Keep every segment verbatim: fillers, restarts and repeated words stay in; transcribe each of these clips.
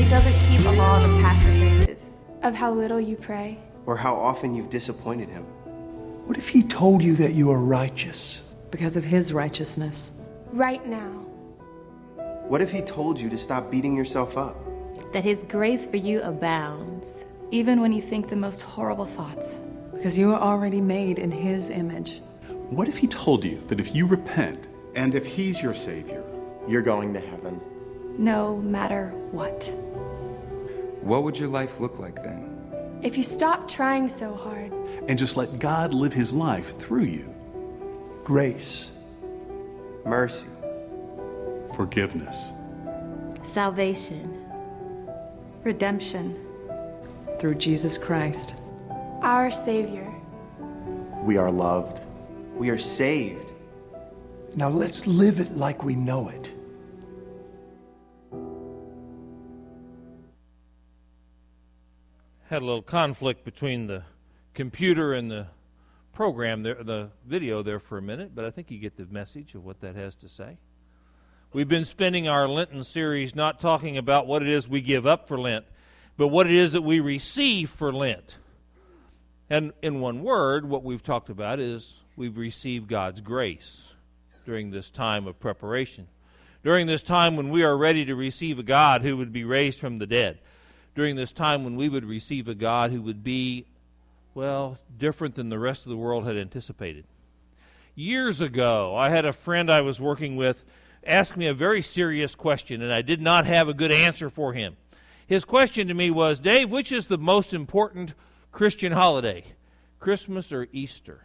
doesn't keep a log of past offenses, of how little you pray, or how often you've disappointed him. What if he told you that you are righteous? Because of his righteousness. Right now. What if he told you to stop beating yourself up? That his grace for you abounds. Even when you think the most horrible thoughts. Because you are already made in his image. What if he told you that if you repent, and if he's your Savior, you're going to heaven? No matter what. What would your life look like then? If you stop trying so hard. And just let God live his life through you. Grace. Mercy. Forgiveness. Salvation. Redemption. Through Jesus Christ. Our Savior. We are loved. We are saved. Now let's live it like we know it. Had a little conflict between the computer and the program there, the video there for a minute, but I think you get the message of what that has to say. We've been spending our Lenten series not talking about what it is we give up for Lent, but what it is that we receive for Lent. And in one word, what we've talked about is we've received God's grace during this time of preparation. During this time when we are ready to receive a God who would be raised from the dead. During this time when we would receive a God who would be, well, different than the rest of the world had anticipated. Years ago, I had a friend I was working with ask me a very serious question, and I did not have a good answer for him. His question to me was, Dave, which is the most important Christian holiday, Christmas or Easter?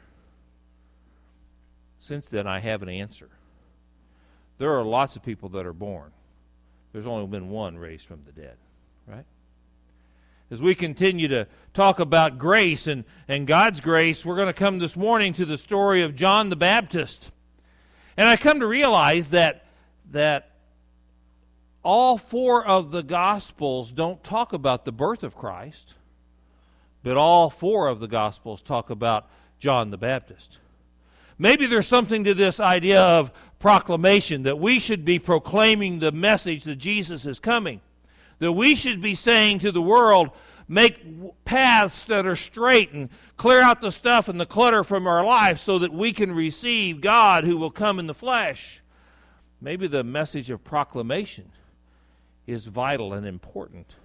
Since then, I have an answer. There are lots of people that are born. There's only been one raised from the dead, right? As we continue to talk about grace and, and God's grace, we're going to come this morning to the story of John the Baptist. And I come to realize that, that all four of the Gospels don't talk about the birth of Christ, but all four of the Gospels talk about John the Baptist. Maybe there's something to this idea of proclamation, that we should be proclaiming the message that Jesus is coming. That we should be saying to the world, make paths that are straight and clear out the stuff and the clutter from our life so that we can receive God who will come in the flesh. Maybe the message of proclamation is vital and important.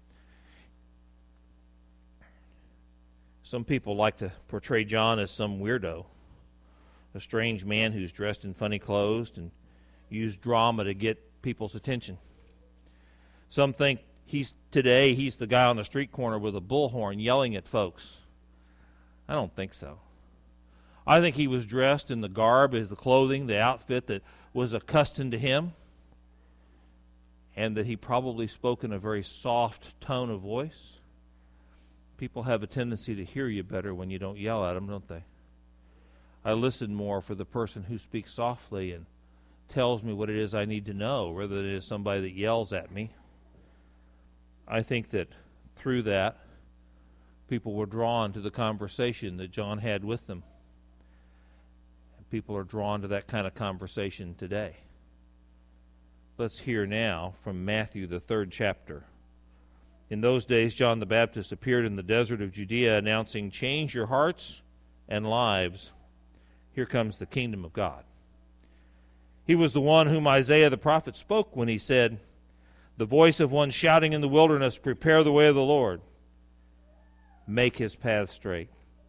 Some people like to portray John as some weirdo, a strange man who's dressed in funny clothes and use drama to get people's attention. Some think he's today he's the guy on the street corner with a bullhorn yelling at folks. I don't think so. I think he was dressed in the garb, the clothing, the outfit that was accustomed to him, and that he probably spoke in a very soft tone of voice. People have a tendency to hear you better when you don't yell at them, don't they? I listen more for the person who speaks softly and tells me what it is I need to know, rather than it is somebody that yells at me. I think that through that, people were drawn to the conversation that John had with them. And people are drawn to that kind of conversation today. Let's hear now from Matthew, the third chapter. In those days, John the Baptist appeared in the desert of Judea, announcing, "Change your hearts and lives. Here comes the kingdom of God." He was the one whom Isaiah the prophet spoke when he said, "The voice of one shouting in the wilderness, prepare the way of the Lord. Make his path straight."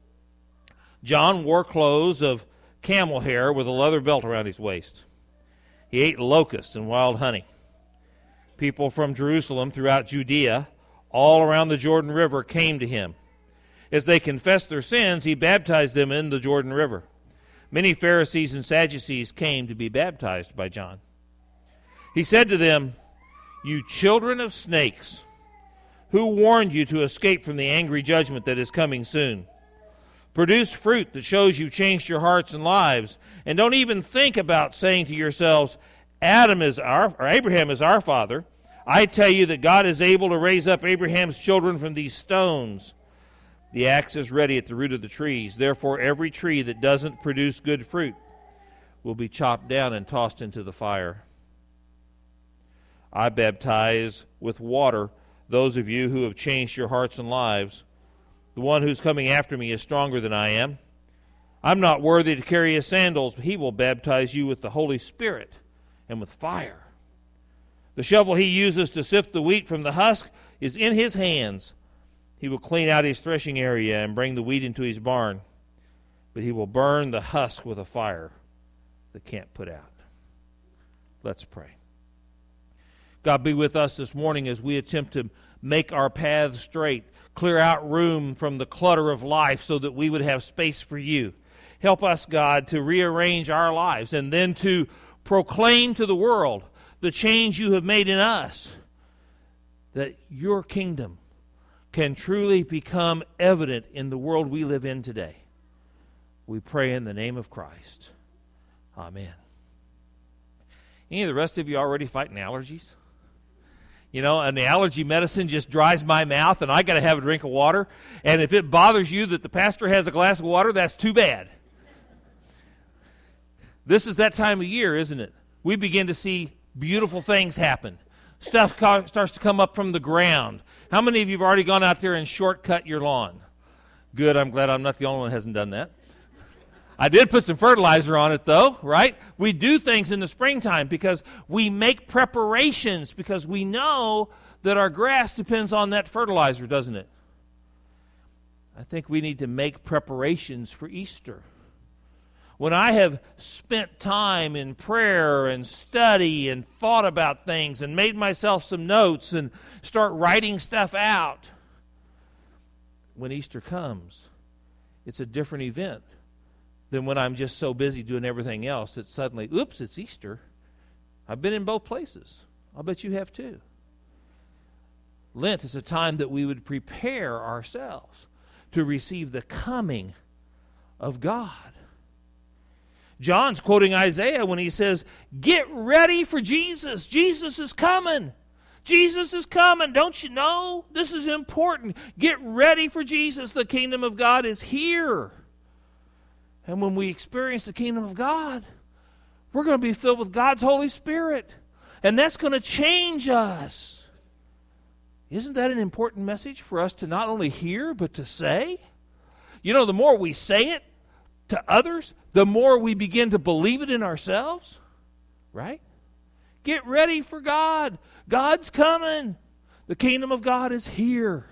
John wore clothes of camel hair with a leather belt around his waist. He ate locusts and wild honey. People from Jerusalem throughout Judea, all around the Jordan River, came to him. As they confessed their sins, he baptized them in the Jordan River. Many Pharisees and Sadducees came to be baptized by John. He said to them, "You children of snakes, who warned you to escape from the angry judgment that is coming soon? Produce fruit that shows you've changed your hearts and lives, and don't even think about saying to yourselves, Adam is our, or Abraham is our father. I tell you that God is able to raise up Abraham's children from these stones. The axe is ready at the root of the trees. Therefore, every tree that doesn't produce good fruit will be chopped down and tossed into the fire. I baptize with water those of you who have changed your hearts and lives. The one who's coming after me is stronger than I am. I'm not worthy to carry his sandals, but he will baptize you with the Holy Spirit and with fire. The shovel he uses to sift the wheat from the husk is in his hands. He will clean out his threshing area and bring the wheat into his barn, but he will burn the husk with a fire that can't put out. Let's pray. God, be with us this morning as we attempt to make our paths straight, clear out room from the clutter of life so that we would have space for you. Help us, God, to rearrange our lives and then to proclaim to the world the change you have made in us, that your kingdom can truly become evident in the world we live in today. We pray in the name of Christ. Amen. Any of the rest of you already fighting allergies? You know, and the allergy medicine just dries my mouth, and I got to have a drink of water. And if it bothers you that the pastor has a glass of water, that's too bad. This is that time of year, isn't it? We begin to see beautiful things happen. Stuff co- starts to come up from the ground. How many of you have already gone out there and shortcut your lawn? Good, I'm glad I'm not the only one who hasn't done that. I did put some fertilizer on it, though, right? We do things in the springtime because we make preparations because we know that our grass depends on that fertilizer, doesn't it? I think we need to make preparations for Easter. When I have spent time in prayer and study and thought about things and made myself some notes and start writing stuff out, when Easter comes, it's a different event than when I'm just so busy doing everything else that suddenly, oops, it's Easter. I've been in both places. I'll bet you have too. Lent is a time that we would prepare ourselves to receive the coming of God. John's quoting Isaiah when he says, get ready for Jesus. Jesus is coming. Jesus is coming. Don't you know? This is important. Get ready for Jesus. The kingdom of God is here. And when we experience the kingdom of God, we're going to be filled with God's Holy Spirit. And that's going to change us. Isn't that an important message for us to not only hear, but to say? You know, the more we say it to others, the more we begin to believe it in ourselves. Right? Get ready for God. God's coming. The kingdom of God is here.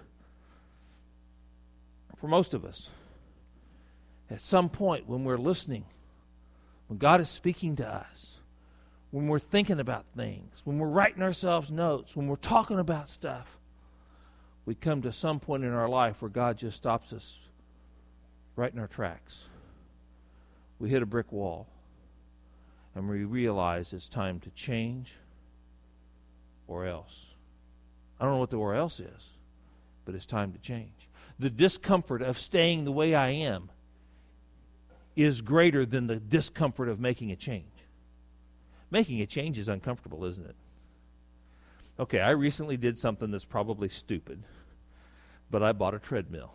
For most of us, at some point when we're listening, when God is speaking to us, when we're thinking about things, when we're writing ourselves notes, when we're talking about stuff, we come to some point in our life where God just stops us right in our tracks. We hit a brick wall, and we realize it's time to change or else. I don't know what the or else is, but it's time to change. The discomfort of staying the way I am is greater than the discomfort of making a change. Making a change is uncomfortable, isn't it? Okay, I recently did something that's probably stupid, but I bought a treadmill.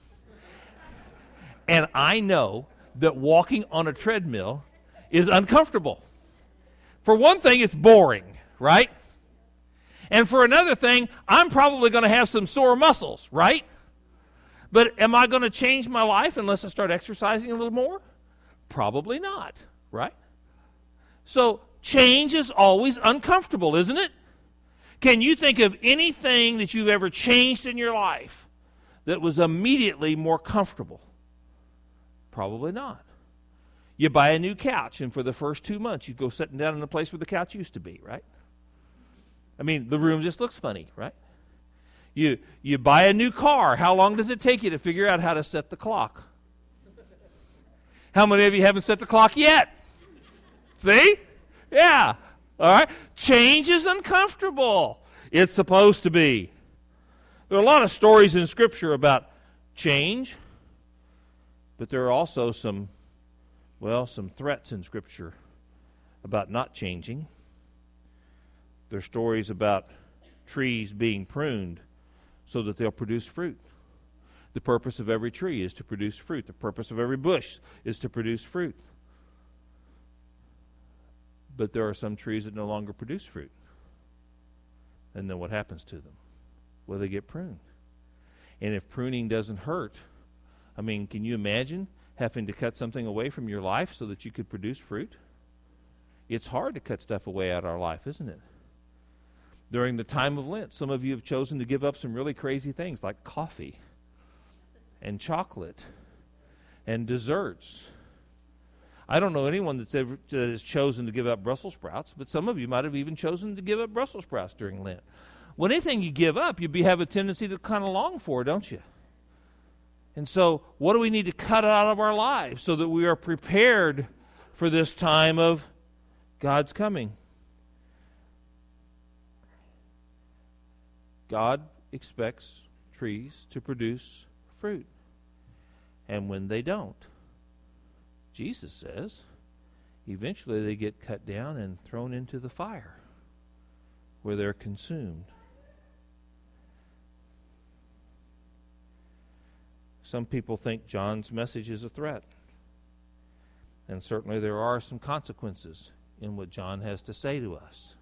And I know that walking on a treadmill is uncomfortable. For one thing, it's boring, right? And for another thing, I'm probably going to have some sore muscles, right? But am I going to change my life unless I start exercising a little more? Probably not, right? So change is always uncomfortable, isn't it? Can you think of anything that you've ever changed in your life that was immediately more comfortable? Probably not. You buy a new couch, and for the first two months, you go sitting down in the place where the couch used to be, right? I mean, the room just looks funny, right? You you buy a new car. How long does it take you to figure out how to set the clock? How many of you haven't set the clock yet? See? Yeah. All right. Change is uncomfortable. It's supposed to be. There are a lot of stories in Scripture about change, but there are also some, well, some threats in Scripture about not changing. There are stories about trees being pruned so that they'll produce fruit. The purpose of every tree is to produce fruit. The purpose of every bush is to produce fruit. But there are some trees that no longer produce fruit. And then what happens to them? Well, they get pruned. And if pruning doesn't hurt, I mean, can you imagine having to cut something away from your life so that you could produce fruit? It's hard to cut stuff away out of our life, isn't it? During the time of Lent, some of you have chosen to give up some really crazy things like coffee and chocolate and desserts. I don't know anyone that's ever that has chosen to give up Brussels sprouts, but some of you might have even chosen to give up Brussels sprouts during Lent. Well, anything you give up, you be, have a tendency to kind of long for, don't you? And so, what do we need to cut out of our lives so that we are prepared for this time of God's coming? God expects trees to produce fruit. And when they don't, Jesus says, eventually they get cut down and thrown into the fire where they're consumed. Some people think John's message is a threat. And certainly there are some consequences in what John has to say to us.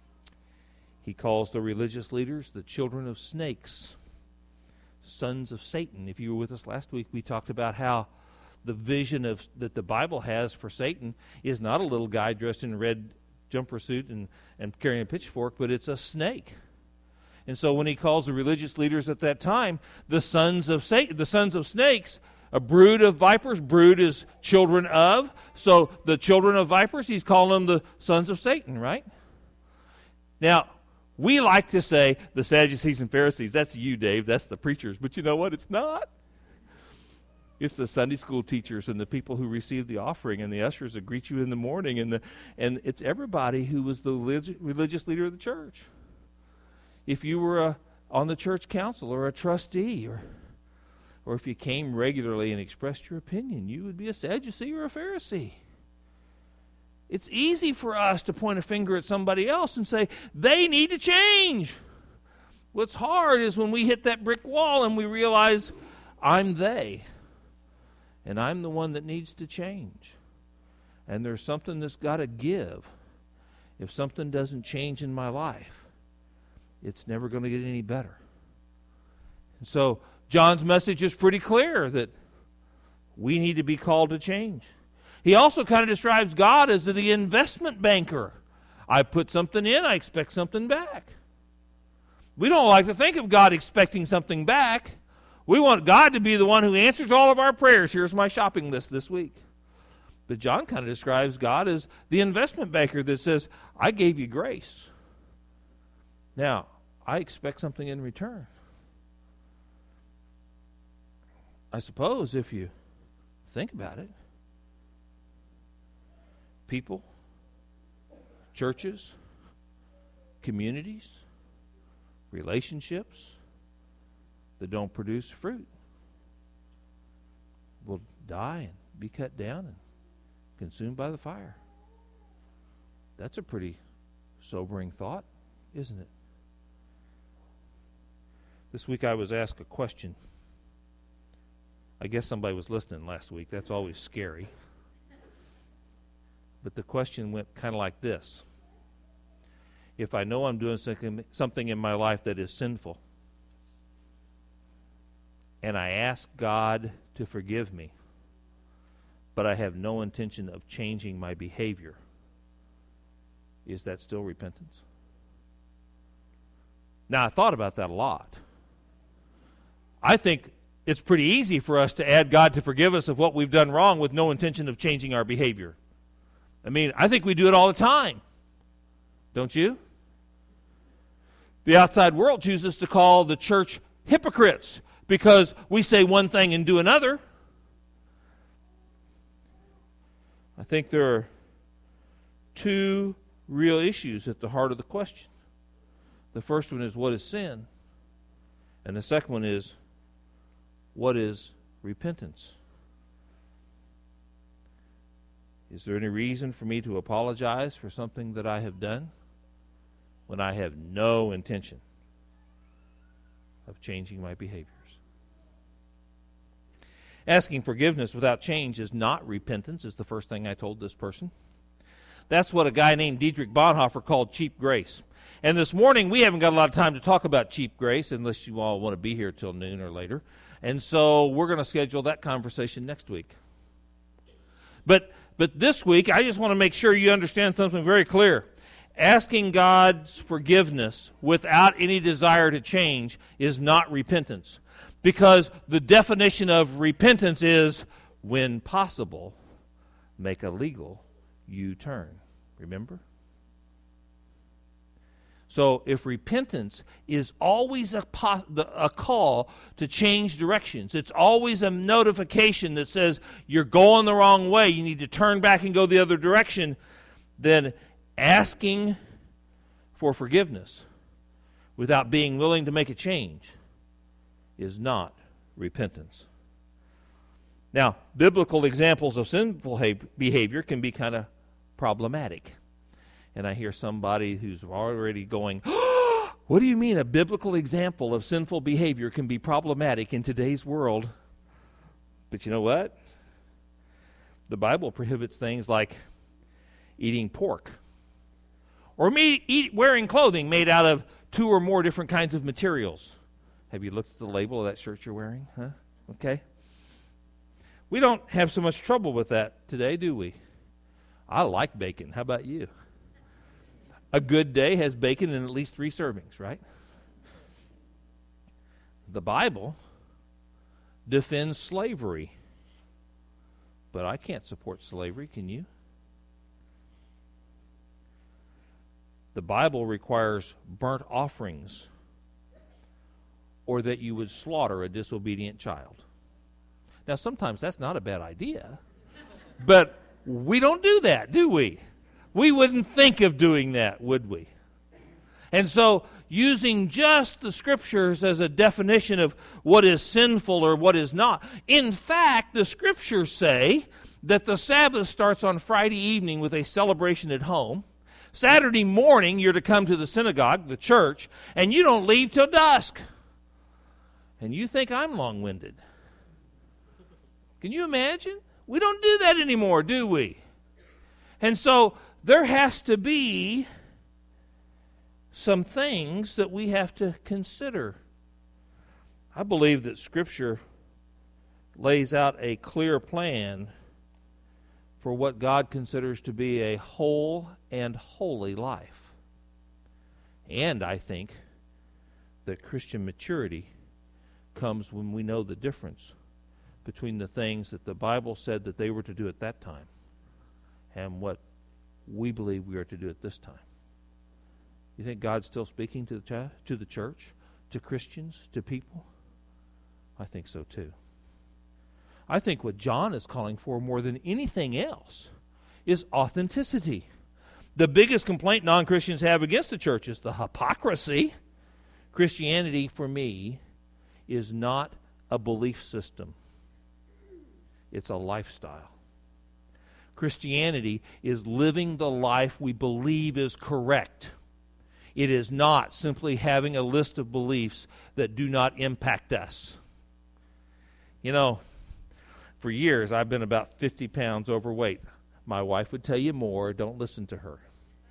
He calls the religious leaders the children of snakes, sons of Satan. If you were with us last week, we talked about how the vision of that the Bible has for Satan is not a little guy dressed in a red jumper suit and, and carrying a pitchfork, but it's a snake. And so when he calls the religious leaders at that time the sons of Satan, the sons of snakes, a brood of vipers, brood is children of, so the children of vipers, he's calling them the sons of Satan, right? Now, we like to say the Sadducees and Pharisees, that's you, Dave, that's the preachers, but you know what? It's not. It's the Sunday school teachers and the people who receive the offering and the ushers that greet you in the morning, and the and it's everybody who was the relig- religious leader of the church. If you were a, on the church council or a trustee, or or if you came regularly and expressed your opinion, you would be a Sadducee or a Pharisee. It's easy for us to point a finger at somebody else and say, they need to change. What's hard is when we hit that brick wall and we realize, I'm they. And I'm the one that needs to change. And there's something that's got to give. If something doesn't change in my life, it's never going to get any better. And so John's message is pretty clear that we need to be called to change. He also kind of describes God as the investment banker. I put something in, I expect something back. We don't like to think of God expecting something back. We want God to be the one who answers all of our prayers. Here's my shopping list this week. But John kind of describes God as the investment banker that says, I gave you grace. Now, I expect something in return. I suppose if you think about it, people, churches, communities, relationships that don't produce fruit will die and be cut down and consumed by the fire. That's a pretty sobering thought, isn't it? This week I was asked a question. I guess somebody was listening last week. That's always scary. But the question went kind of like this. If I know I'm doing something in my life that is sinful, and I ask God to forgive me, but I have no intention of changing my behavior, is that still repentance? Now, I thought about that a lot. I think it's pretty easy for us to add God to forgive us of what we've done wrong with no intention of changing our behavior. I mean, I think we do it all the time. Don't you? The outside world chooses to call the church hypocrites because we say one thing and do another. I think there are two real issues at the heart of the question. The first one is, what is sin? And the second one is, what is repentance? Is there any reason for me to apologize for something that I have done when I have no intention of changing my behaviors? Asking forgiveness without change is not repentance, is the first thing I told this person. That's what a guy named Dietrich Bonhoeffer called cheap grace. And this morning, we haven't got a lot of time to talk about cheap grace, unless you all want to be here till noon or later. And so we're going to schedule that conversation next week. But but this week, I just want to make sure you understand something very clear. Asking God's forgiveness without any desire to change is not repentance. Because the definition of repentance is, when possible, make a legal U-turn. Remember? So if repentance is always a, pos- a call to change directions, it's always a notification that says you're going the wrong way, you need to turn back and go the other direction, then asking for forgiveness without being willing to make a change is not repentance. Now, biblical examples of sinful behavior can be kind of problematic. And I hear somebody who's already going, oh, what do you mean a biblical example of sinful behavior can be problematic in today's world? But you know what? The Bible prohibits things like eating pork or me, eat, wearing clothing made out of two or more different kinds of materials. Have you looked at the label of that shirt you're wearing? Huh? Okay. We don't have so much trouble with that today, do we? I like bacon. How about you? A good day has bacon in at least three servings, right? The Bible defends slavery. But I can't support slavery, can you? The Bible requires burnt offerings, or that you would slaughter a disobedient child. Now, sometimes that's not a bad idea, but we don't do that, do we? We wouldn't think of doing that, would we? And so, using just the Scriptures as a definition of what is sinful or what is not. In fact, the Scriptures say that the Sabbath starts on Friday evening with a celebration at home. Saturday morning, you're to come to the synagogue, the church, and you don't leave till dusk. And you think I'm long-winded. Can you imagine? We don't do that anymore, do we? And so, there has to be some things that we have to consider. I believe that Scripture lays out a clear plan for what God considers to be a whole and holy life. And I think that Christian maturity comes when we know the difference between the things that the Bible said that they were to do at that time and what we believe we are to do at this time. You think God's still speaking to the ch- to the church, to Christians, to people? I think so too. I think what John is calling for more than anything else is authenticity. The biggest complaint non-Christians have against the church is the hypocrisy. Christianity, for me, is not a belief system. It's a lifestyle. Christianity is living the life we believe is correct. It is not simply having a list of beliefs that do not impact us. You know, for years I've been about fifty pounds overweight. My wife would tell you more. Don't listen to her.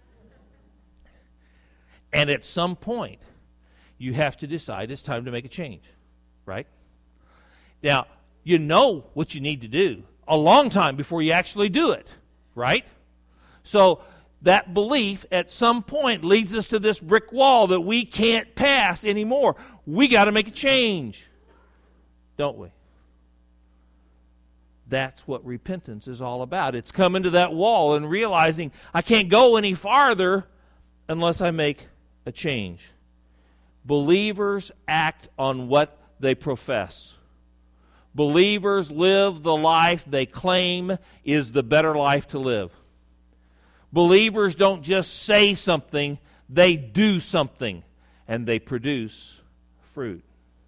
And at some point, you have to decide it's time to make a change, right? Now, you know what you need to do a long time before you actually do it, right? So that belief at some point leads us to this brick wall that we can't pass anymore. We got to make a change, don't we? That's what repentance is all about. It's coming to that wall and realizing I can't go any farther unless I make a change. Believers act on what they profess. Believers live the life they claim is the better life to live. Believers don't just say something, they do something, and they produce fruit.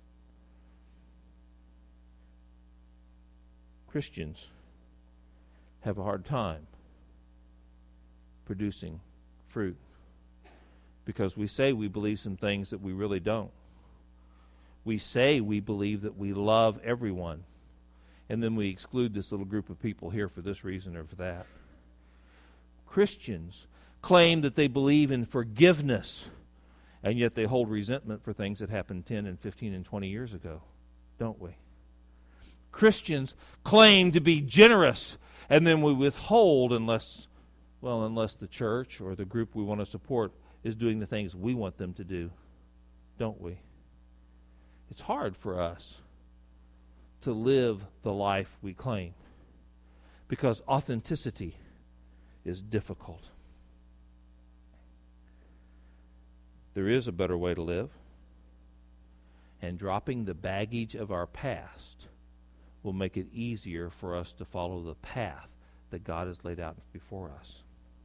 Christians have a hard time producing fruit because we say we believe some things that we really don't. We say we believe that we love everyone, and then we exclude this little group of people here for this reason or for that. Christians claim that they believe in forgiveness, and yet they hold resentment for things that happened ten and fifteen and twenty years ago, don't we? Christians claim to be generous, and then we withhold unless, well, unless the church or the group we want to support is doing the things we want them to do, don't we? It's hard for us to live the life we claim because authenticity is difficult. There is a better way to live, and dropping the baggage of our past will make it easier for us to follow the path that God has laid out before us.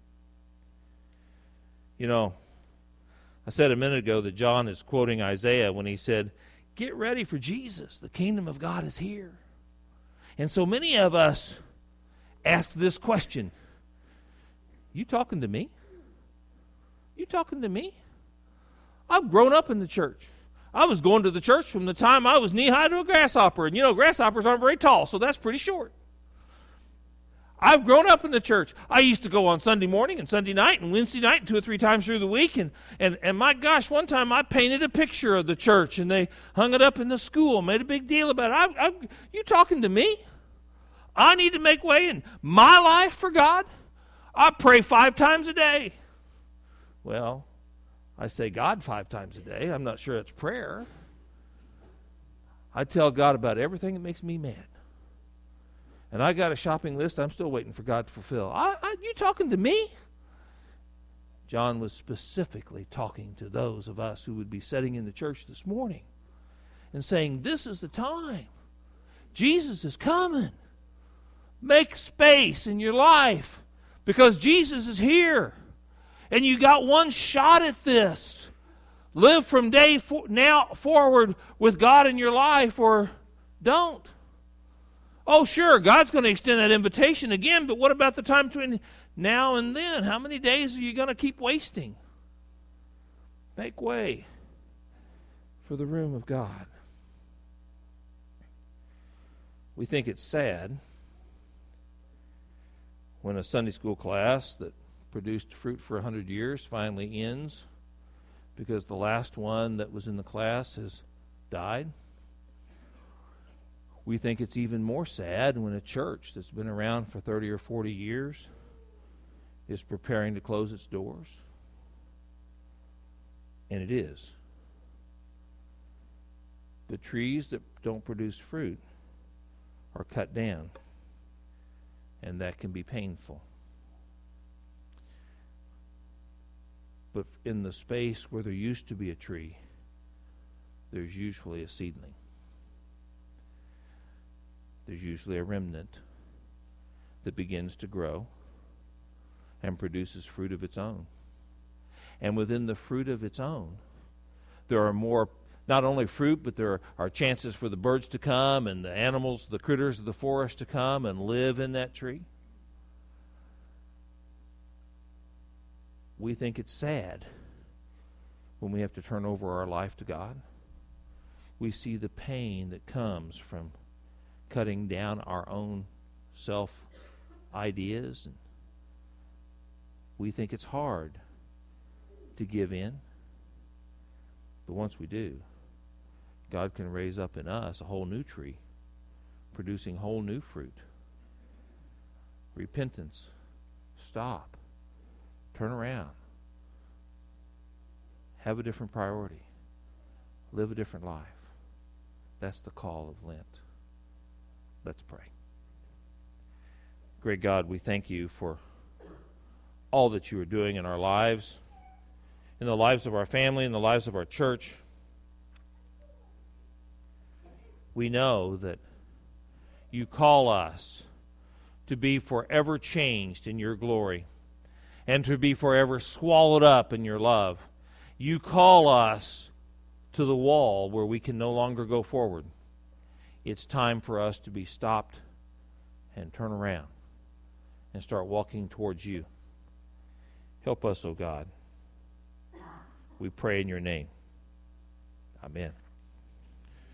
You know, I said a minute ago that John is quoting Isaiah when he said, "Get ready for Jesus. The kingdom of God is here." And so many of us ask this question, you talking to me? You talking to me? I've grown up in the church. I was going to the church from the time I was knee-high to a grasshopper. And you know, grasshoppers aren't very tall, so that's pretty short. I've grown up in the church. I used to go on Sunday morning and Sunday night and Wednesday night and two or three times through the week. And, and, and my gosh, one time I painted a picture of the church and they hung it up in the school, made a big deal about it. I, I, you talking to me? I need to make way in my life for God? I pray five times a day. Well, I say God five times a day. I'm not sure it's prayer. I tell God about everything that makes me mad. And I got a shopping list I'm still waiting for God to fulfill. I, I, you talking to me? John was specifically talking to those of us who would be sitting in the church this morning and saying, this is the time. Jesus is coming. Make space in your life because Jesus is here. And you got one shot at this. Live from day for, now forward with God in your life, or don't. Oh, sure, God's going to extend that invitation again, but what about the time between now and then? How many days are you going to keep wasting? Make way for the room of God. We think it's sad when a Sunday school class that produced fruit for a hundred years finally ends because the last one that was in the class has died. We think it's even more sad when a church that's been around for thirty or forty years is preparing to close its doors. And it is. But trees that don't produce fruit are cut down, and that can be painful. But in the space where there used to be a tree, there's usually a seedling. There's usually a remnant that begins to grow and produces fruit of its own. And within the fruit of its own, there are more, not only fruit, but there are chances for the birds to come and the animals, the critters of the forest to come and live in that tree. We think it's sad when we have to turn over our life to God. We see the pain that comes from cutting down our own self-ideas. And we think it's hard to give in. But once we do, God can raise up in us a whole new tree, producing whole new fruit. Repentance. Stop. Turn around. Have a different priority. Live a different life. That's the call of Lent. Let's pray. Great God, we thank you for all that you are doing in our lives, in the lives of our family, in the lives of our church. We know that you call us to be forever changed in your glory and to be forever swallowed up in your love. You call us to the wall where we can no longer go forward. It's time for us to be stopped and turn around and start walking towards you. Help us, O God. We pray in your name. Amen.